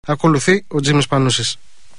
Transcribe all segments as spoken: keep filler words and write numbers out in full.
Ακολουθεί ο Τζίμης Πανούσης.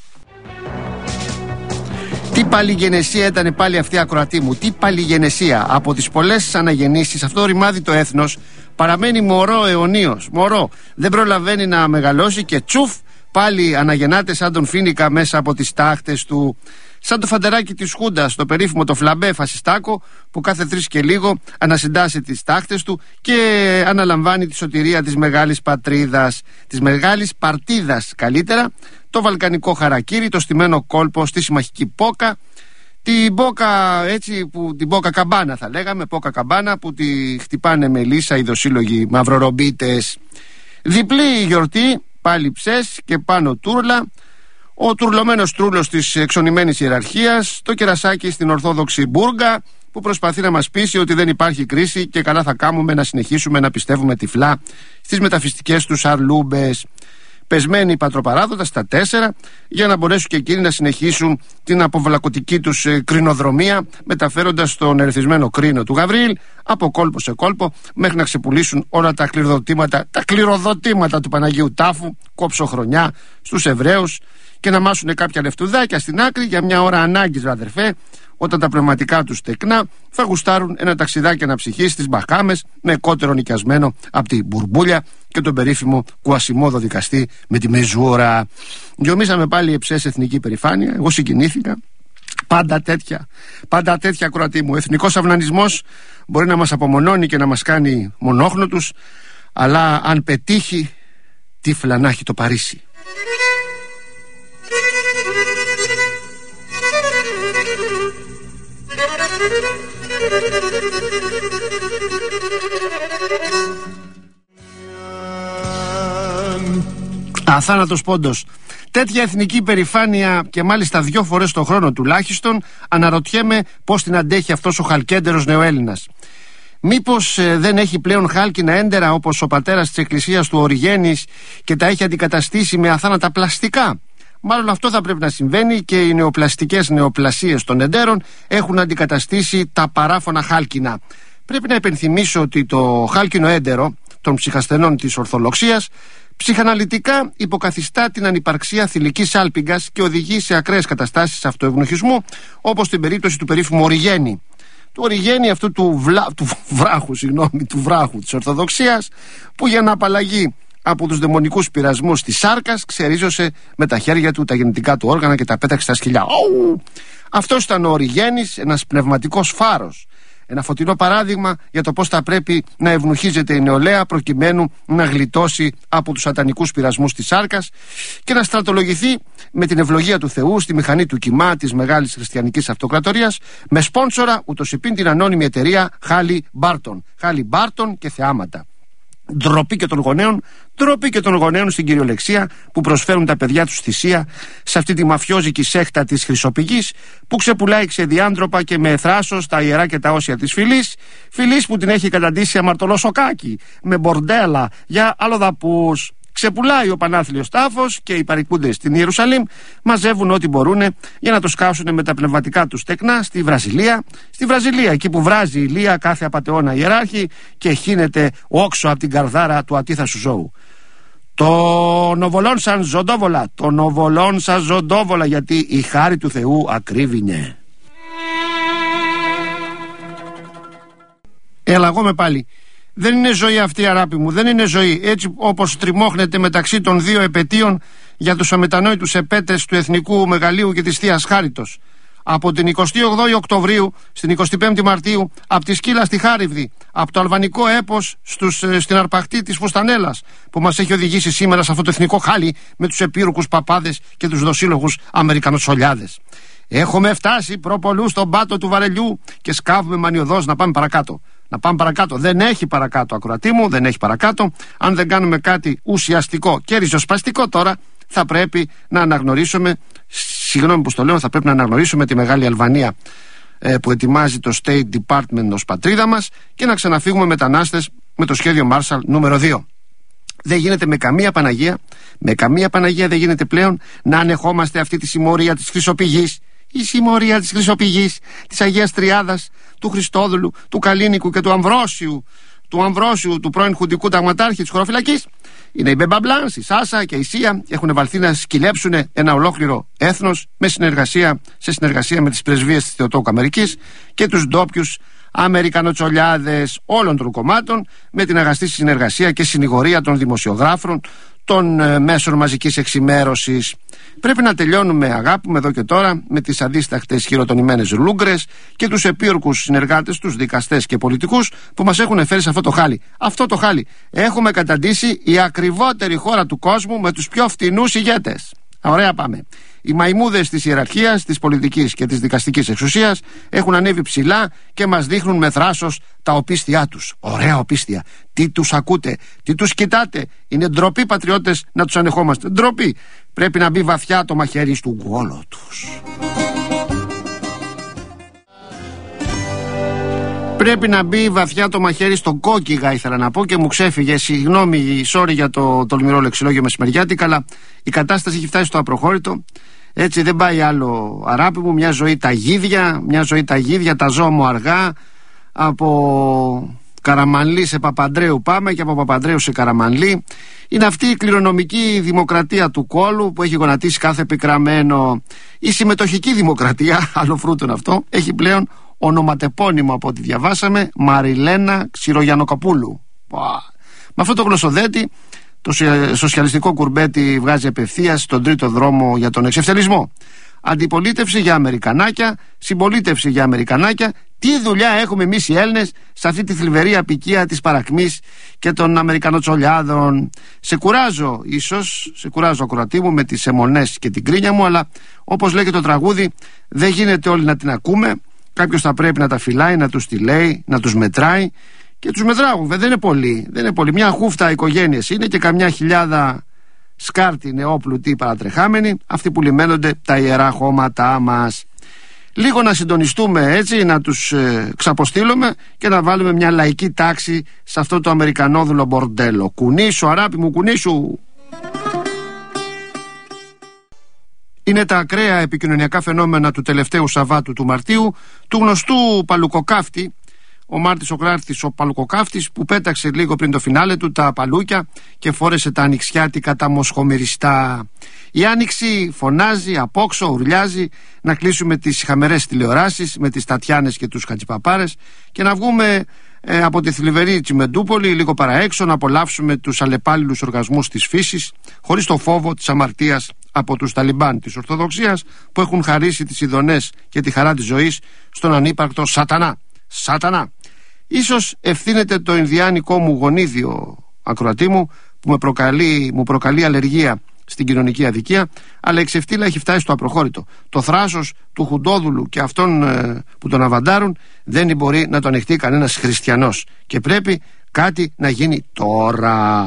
Τι παλιγενεσία ήταν πάλι αυτή, ακροατή μου. Τι παλιγενεσία. Από τις πολλές αναγεννήσεις, αυτό το ρημάδι το έθνος παραμένει μωρό αιωνίως. Μωρό. Δεν προλαβαίνει να μεγαλώσει και τσουφ, πάλι αναγεννάται σαν τον Φίνικα μέσα από τις τάχτες του. Σαν το φαντεράκι της Χούντας, το περίφημο το φλαμπέ φασιστάκο, που κάθε τρεις και λίγο ανασυντάσσει τις τάχτες του και αναλαμβάνει τη σωτηρία της μεγάλης πατρίδας, της μεγάλης παρτίδας καλύτερα, το βαλκανικό χαρακίρι, το στημένο κόλπο στη συμμαχική πόκα, την πόκα, έτσι, που, την πόκα καμπάνα θα λέγαμε, πόκα καμπάνα που τη χτυπάνε με λύσα οι δοσύλλογοι μαυρορομπίτες. Διπλή γιορτή, πάλι ψες και πάνω τούρλα. Ο τουρλωμένος τρούλος της εξονημένης ιεραρχίας, το κερασάκι στην ορθόδοξη μπούργα που προσπαθεί να μας πείσει ότι δεν υπάρχει κρίση και καλά θα κάνουμε να συνεχίσουμε να πιστεύουμε τυφλά στις μεταφιστικές τους αρλούμπες. Πεσμένοι πατροπαράδοτα στα τέσσερα για να μπορέσουν και εκείνοι να συνεχίσουν την αποβλακωτική τους ε, κρινοδρομία, μεταφέροντας τον ερεθισμένο κρίνο του Γαβρίλ από κόλπο σε κόλπο μέχρι να ξεπουλήσουν όλα τα κληροδοτήματα, τα κληροδοτήματα του Παναγίου Τάφου, κόψω-χρονιά στους Εβραίους, και να μάσουν κάποια λεφτουδάκια στην άκρη για μια ώρα ανάγκης, αδερφέ, όταν τα πνευματικά τους τεκνά θα γουστάρουν ένα ταξιδάκι αναψυχής στις Μπαχάμες με κότερο νοικιασμένο από την Μπουρμπούλια και τον περίφημο Κουασιμόδο δικαστή με τη μεζούρα. Γιομίσαμε πάλι εψές εθνική περηφάνεια. Εγώ συγκινήθηκα. Πάντα τέτοια, πάντα τέτοια, ακροατή μου. Ο εθνικός αυνανισμός μπορεί να μας απομονώνει και να μας κάνει μονόχνοτους, αλλά αν πετύχει, τύφλα να έχει το Παρίσι. Αθάνατος πόντος. Τέτοια εθνική περηφάνεια και μάλιστα δυο φορές το χρόνο τουλάχιστον, αναρωτιέμαι πώς την αντέχει αυτός ο χαλκέντερος νεοέλληνας. Μήπως ε, δεν έχει πλέον χάλκινα έντερα όπως ο πατέρας της εκκλησίας του Οριγένης και τα έχει αντικαταστήσει με αθάνατα πλαστικά? Μάλλον αυτό θα πρέπει να συμβαίνει και οι νεοπλαστικές νεοπλασίες των εντέρων έχουν αντικαταστήσει τα παράφωνα χάλκινα. Πρέπει να υπενθυμίσω ότι το χάλκινο έντερο των ψυχασθενών της Ορθοδοξίας ψυχαναλυτικά υποκαθιστά την ανυπαρξία θηλυκής άλπιγγας και οδηγεί σε ακραίες καταστάσεις αυτοευνοχισμού, όπως στην περίπτωση του περίφημου Οριγένη. Του Οριγένη αυτού του, βλά, του βράχου, συγγνώμη, του βράχου της Ορθοδοξίας, που για να απαλλαγεί από τους δαιμονικούς πειρασμούς της σάρκας ξερίζωσε με τα χέρια του τα γεννητικά του όργανα και τα πέταξε στα σκυλιά. Ου! Αυτός ήταν ο Οριγένης, ένας πνευματικός φάρος. Ένα φωτεινό παράδειγμα για το πώς θα πρέπει να ευνουχίζεται η νεολαία προκειμένου να γλιτώσει από τους σατανικούς πειρασμούς της σάρκας και να στρατολογηθεί με την ευλογία του Θεού στη μηχανή του κιμά της μεγάλης χριστιανικής αυτοκρατορίας, με σπόνσορα ούτως υπήν την ανώνυμη εταιρεία Χάλι Μπάρτον. Χάλι Μπάρτον και θεάματα. Ντροπή και των γονέων, ντροπή και των γονέων στην κυριολεξία που προσφέρουν τα παιδιά τους θυσία σε αυτή τη μαφιόζικη σέχτα της Χρυσοπηγής που ξεπουλάει ξεδιάντροπα και με θράσος τα ιερά και τα όσια της φυλής, φυλής που την έχει καταντήσει αμαρτωλό σοκάκι με μπορντέλα για αλλοδαπούς. Ξεπουλάει ο πανάθλιος τάφος και οι παρικούντες στην Ιερουσαλήμ μαζεύουν ό,τι μπορούν για να το σκάσουν με τα πνευματικά τους τεκνά στη Βραζιλία. Στη Βραζιλία, εκεί που βράζει η Ηλία κάθε απατεώνα ιεράρχη και χύνεται όξο από την καρδάρα του ατίθασου ζώου. Το νοβολόν σαν ζωντόβολα, το νοβολόν σαν ζωντόβολα, γιατί η χάρη του Θεού ακρίβεινε. Έλα εγώ με πάλι. Δεν είναι ζωή αυτή, αγάπη μου, δεν είναι ζωή. Έτσι όπως τριμώχνεται μεταξύ των δύο επετείων για τους αμετανόητους επέτες του Εθνικού Μεγαλείου και της Θείας Χάριτος. Από την εικοστή όγδοη Οκτωβρίου στην εικοστή πέμπτη Μαρτίου, από τη Σκύλα στη Χάριβδη, από το αλβανικό έπος στους, στην αρπαχτή της Φουστανέλας, που μας έχει οδηγήσει σήμερα σε αυτό το εθνικό χάλι με τους επίρρουκους παπάδες και τους δοσύλλογους Αμερικανοτσολιάδες. Έχουμε φτάσει προπολού στον πάτο του βαρελιού και σκάβουμε μανιωδώς να πάμε παρακάτω. Να πάμε παρακάτω. Δεν έχει παρακάτω, ακροατή μου, δεν έχει παρακάτω. Αν δεν κάνουμε κάτι ουσιαστικό και ριζοσπαστικό τώρα, θα πρέπει να αναγνωρίσουμε, συγγνώμη που στο λέω, θα πρέπει να αναγνωρίσουμε τη Μεγάλη Αλβανία ε, που ετοιμάζει το State Department ως πατρίδα μας και να ξαναφύγουμε μετανάστες με το σχέδιο Marshall νούμερο δύο. Δεν γίνεται με καμία Παναγία, με καμία Παναγία δεν γίνεται πλέον να ανεχόμαστε αυτή τη συμμορία της Χρυσοπηγής. Η συμμορία της Χρυσοπηγής, της Αγίας Τριάδας, του Χριστόδουλου, του Καλίνικου και του Αμβρόσιου, του Αμβρόσιου, του πρώην χουντικού ταγματάρχη της χωροφυλακής. Είναι η Μπεμπαμπλάν, η Σάσα και η Σία. Έχουν βαλθεί να σκυλέψουν ένα ολόκληρο έθνος με συνεργασία, σε συνεργασία με τις πρεσβείες της Θεοτόκου Αμερικής και τους ντόπιους Αμερικανοτσολιάδες όλων των κομμάτων, με την αγαστή συνεργασία και συνηγορία των δημοσιογράφων, των ε, μέσων μαζικής εξημέρωσης. Πρέπει να τελειώνουμε, αγάπη μου, εδώ και τώρα με τις αδίστακτες χειροτονημένες λούγκρες και τους επίορκους συνεργάτες, τους δικαστές και πολιτικούς που μας έχουν φέρει σε αυτό το χάλι. Αυτό το χάλι έχουμε καταντήσει η ακριβότερη χώρα του κόσμου με τους πιο φτηνούς ηγέτες. Ωραία, πάμε. Οι μαϊμούδες της ιεραρχίας, της πολιτικής και της δικαστικής εξουσίας έχουν ανέβει ψηλά και μας δείχνουν με θράσος τα οπίστια τους. Ωραία οπίστια. Τι τους ακούτε, τι τους κοιτάτε. Είναι ντροπή, πατριώτες, να τους ανεχόμαστε. Ντροπή. Πρέπει να μπει βαθιά το μαχαίρι του γκόλο τους. Πρέπει να μπει βαθιά το μαχαίρι στον κόκκιγα, ήθελα να πω, και μου ξέφυγε. Συγγνώμη, sorry για το τολμηρό λεξιλόγιο μεσημεριάτικα, αλλά η κατάσταση έχει φτάσει στο απροχώρητο. Έτσι δεν πάει άλλο, αράπη μου. Μια ζωή τα γίδια, μια ζωή τα γίδια, τα ζώα μου αργά. Από Καραμανλή σε Παπαντρέου πάμε και από Παπαντρέου σε Καραμανλή. Είναι αυτή η κληρονομική δημοκρατία του κόλου που έχει γονατίσει κάθε πικραμένο. Η συμμετοχική δημοκρατία, άλλο φρούτο είναι αυτό, έχει πλέον ονοματεπώνυμο από ό,τι διαβάσαμε, Μαριλένα Ξηρογιαννοκοπούλου. Με αυτό το γλωσσοδέτη το σοσιαλιστικό κουρμπέτι βγάζει απευθείας στον τρίτο δρόμο για τον εξευτελισμό. Αντιπολίτευση για Αμερικανάκια, συμπολίτευση για Αμερικανάκια. Τι δουλειά έχουμε εμείς οι Έλληνες σε αυτή τη θλιβερή απικία της παρακμής και των Αμερικανοτσολιάδων. Σε κουράζω ίσως, σε κουράζω ακροατή μου με τις αιμονές και την κρίνια μου, αλλά όπως λέει και το τραγούδι, δεν γίνεται όλοι να την ακούμε. Κάποιος θα πρέπει να τα φυλάει, να τους τη λέει, να τους μετράει. Και τους μετράουν, δεν είναι πολλοί. Δεν είναι πολλοί. Μια χούφτα οικογένειες είναι και καμιά χιλιάδα σκάρτη νεόπλουτοι παρατρεχάμενοι, αυτοί που λιμένονται τα ιερά χώματά μας. Λίγο να συντονιστούμε έτσι, να τους ε, ξαποστείλουμε και να βάλουμε μια λαϊκή τάξη σε αυτό το αμερικανόδουλο μπορντέλο. Κουνήσου, αράπη μου, κουνήσου. Είναι τα ακραία επικοινωνιακά φαινόμενα του τελευταίου Σαββάτου του Μαρτίου, του γνωστού παλουκοκάφτη, ο Μάρτης ο Κράρτης ο Παλουκοκάφτης, που πέταξε λίγο πριν το φινάλε του τα παλούκια και φόρεσε τα ανοιξιάτικα τα μοσχομυριστά. Η άνοιξη φωνάζει, απόξω, ουρλιάζει, να κλείσουμε τις χαμερές τηλεοράσεις με τις Τατιάνες και τους Χατζηπαπάρες και να βγούμε ε, από τη θλιβερή Τσιμεντούπολη λίγο παραέξω, να απολαύσουμε τους αλλεπάλληλους οργασμούς της φύσης, χωρίς το φόβο της αμαρτίας από τους Ταλιμπάν της Ορθοδοξίας που έχουν χαρίσει τις ειδονές και τη χαρά της ζωής στον ανύπαρκτο σατανά. Σατανά. Ίσως ευθύνεται το ινδιάνικό μου γονίδιο, ακροατή μου, που με προκαλεί, μου προκαλεί αλλεργία στην κοινωνική αδικία, αλλά η ξεφτύλα έχει φτάσει στο απροχώρητο. Το θράσος του Χουντόδουλου και αυτών ε, που τον αβαντάρουν δεν μπορεί να το ανεχτεί κανένας χριστιανός και πρέπει κάτι να γίνει τώρα.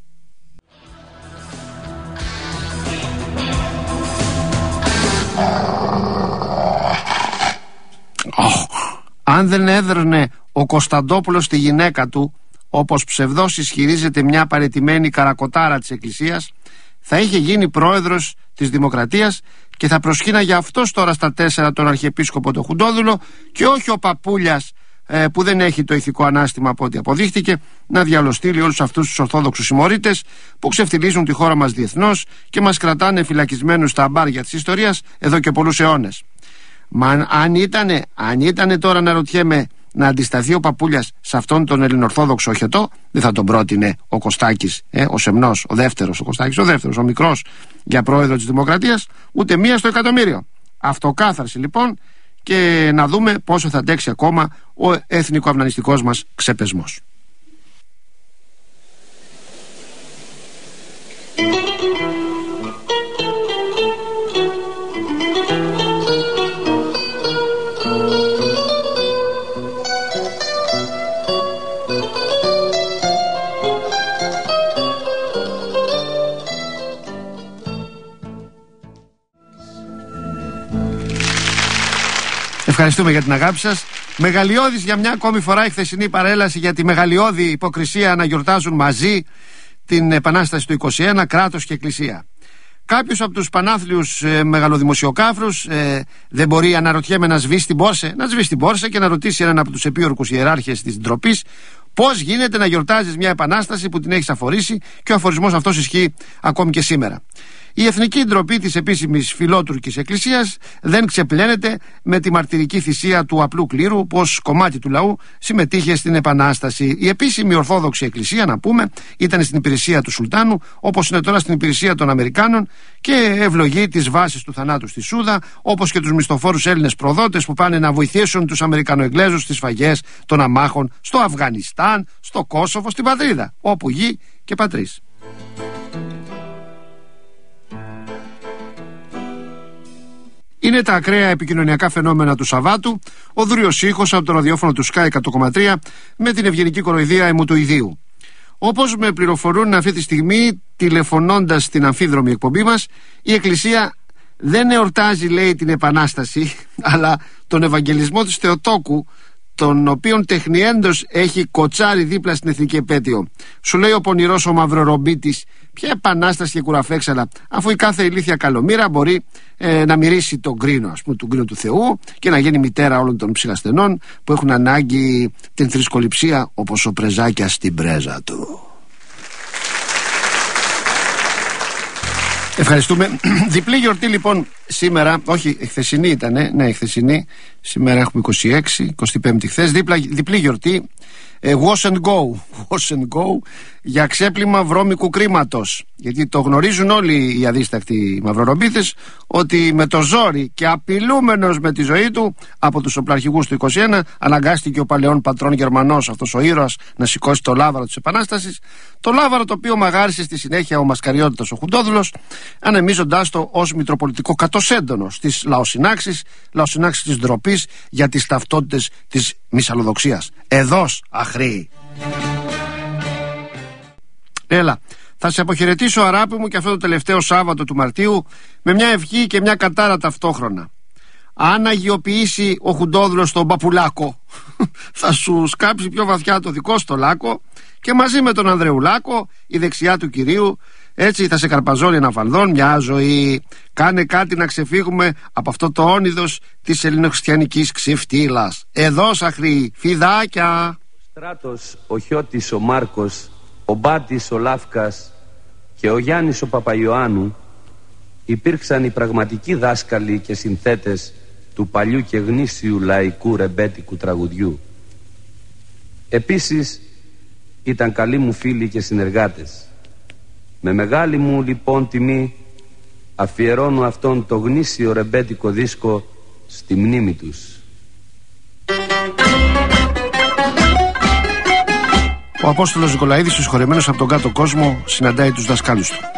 Αν δεν έδρνε ο Κωνσταντόπουλος τη γυναίκα του, όπως ψευδώς ισχυρίζεται μια παραιτημένη καρακοτάρα της Εκκλησίας, θα είχε γίνει πρόεδρος της Δημοκρατίας και θα προσχήναγε αυτός τώρα στα τέσσερα τον Αρχιεπίσκοπο το Χουντόδουλο και όχι ο Παπούλιας ε, που δεν έχει το ηθικό ανάστημα από ό,τι αποδείχτηκε, να διαλωστείλει όλους αυτούς τους ορθόδοξους συμμορίτες που ξεφτιλίζουν τη χώρα μας διεθνώς και μας κρατάνε φυλακισμένους στα αμπάρια της ιστορίας εδώ και πολλούς αιώνες. Μα αν ήτανε, αν ήτανε τώρα, να ρωτιέμαι, να αντισταθεί ο Παπούλιας σε αυτόν τον ελληνορθόδοξο οχετό, δεν θα τον πρότεινε ο Κωστάκης, ε, ο Σεμνός, ο δεύτερος, ο Κωστάκης, ο δεύτερος, ο μικρός, για πρόεδρο της Δημοκρατίας, ούτε μία στο εκατομμύριο. Αυτοκάθαρση λοιπόν, και να δούμε πόσο θα αντέξει ακόμα ο εθνικοαυνανιστικός μας ξεπεσμός. Ευχαριστούμε για την αγάπη σας. Μεγαλειώδης για μια ακόμη φορά η χθεσινή παρέλαση για τη μεγαλειώδη υποκρισία να γιορτάζουν μαζί την Επανάσταση του είκοσι ένα, κράτος και εκκλησία. Κάποιος από τους πανάθλιους ε, μεγαλοδημοσιοκάφρους ε, δεν μπορεί, αναρωτιέμαι, να σβήσει την πόρσε, να σβήσει την πόρσε και να ρωτήσει έναν από τους επίορκους ιεράρχες της ντροπής Πώς γίνεται να γιορτάζεις μια επανάσταση που την έχεις αφορήσει, και ο αφορισμός αυτός ισχύει ακόμη και σήμερα. Η εθνική ντροπή της επίσημης φιλότουρκης εκκλησίας δεν ξεπλένεται με τη μαρτυρική θυσία του απλού κλήρου, πως κομμάτι του λαού συμμετείχε στην επανάσταση. Η επίσημη ορθόδοξη εκκλησία, να πούμε, ήταν στην υπηρεσία του Σουλτάνου, όπως είναι τώρα στην υπηρεσία των Αμερικάνων, και ευλογεί τις βάσεις του θανάτου στη Σούδα, όπως και τους μισθοφόρους Έλληνες προδότες που πάνε να βοηθήσουν τους Αμερικανοεγγλέζους στις σφαγές των αμάχων στο Αφγανιστάν, στο Κόσοβο, στην πατρίδα, όπου γη και πατρίς. Είναι τα ακραία επικοινωνιακά φαινόμενα του Σαββάτου, ο δούριος ήχος από το ραδιόφωνο του Sky εκατό κόμμα τρία με την ευγενική κοροϊδία αιμοτοειδίου. Όπως με πληροφορούν αυτή τη στιγμή, τηλεφωνώντας στην αμφίδρομη εκπομπή μας, η Εκκλησία δεν εορτάζει, λέει, την Επανάσταση, αλλά τον Ευαγγελισμό της Θεοτόκου, τον οποίον τεχνιέντος έχει κοτσάρει δίπλα στην εθνική επέτειο. Σου λέει ο πονηρός ο Μαυρορομπίτης, ποια επανάσταση και κουραφέξαλα, αφού η κάθε ηλίθια καλομήρα μπορεί ε, να μυρίσει τον κρίνο, ας πούμε, τον κρίνο του Θεού, και να γίνει μητέρα όλων των ψυχασθενών που έχουν ανάγκη την θρησκοληψία, όπως ο Πρεζάκιας στην πρέζα του. Ευχαριστούμε. Διπλή γιορτή λοιπόν σήμερα, όχι χθεσινή ήτανε, ναι χθεσινή, σήμερα έχουμε είκοσι έξι, είκοσι πέντε χθες, διπλή, διπλή γιορτή, ε, wash and go, wash and go, για ξέπλυμα βρώμικου κρίματος. Γιατί το γνωρίζουν όλοι οι αδίστακτοι μαυρορομπίτες, ότι με το ζόρι και απειλούμενος με τη ζωή του από τους οπλαρχηγούς του είκοσι ένα, αναγκάστηκε ο παλαιόν πατρών Γερμανός, αυτός ο ήρωας, να σηκώσει το λάβαρο της Επανάστασης, το λάβαρο το οποίο μαγάρισε στη συνέχεια ο Μασκαριώτητος ο Χουντόδουλος, ανεμίζοντάς το ως μητροπολιτικό κατοσέντονο στις λαοσυνάξεις, λαοσυνάξεις της ντροπής για τις ταυτότητες της μυσαλλοδοξίας. Εδώς αχρή. Έλα, θα σε αποχαιρετήσω, αράπη μου, και αυτό το τελευταίο Σάββατο του Μαρτίου με μια ευχή και μια κατάρα ταυτόχρονα. Αν αγιοποιήσει ο Χουντόδουλος τον Παπουλάκο, θα σου σκάψει πιο βαθιά το δικό στο λάκκο, και μαζί με τον Ανδρεουλάκο, η δεξιά του κυρίου, έτσι θα σε καρπαζώνει ένα φαλδόν μια ζωή. Κάνε κάτι να ξεφύγουμε από αυτό το όνειδος της ελληνοχριστιανικής ξεφτύλας. Εδώ σαχρή, φιδάκια. Ο Στράτος, ο Χιώτης, ο Μάρκος, ο Μπάτης, ο Λάφκας και ο Γιάννης ο Παπαϊωάννου υπήρξαν οι πραγματικοί δάσκαλοι και συνθέτες του παλιού και γνήσιου λαϊκού ρεμπέτικου τραγουδιού. Επίσης ήταν καλοί μου φίλοι και συνεργάτες. Με μεγάλη μου λοιπόν τιμή αφιερώνω αυτόν το γνήσιο ρεμπέτικο δίσκο στη μνήμη τους. Ο Απόστολος Νικολαίδης, συγχωρεμένος από τον κάτω κόσμο, συναντάει τους δασκάλους του.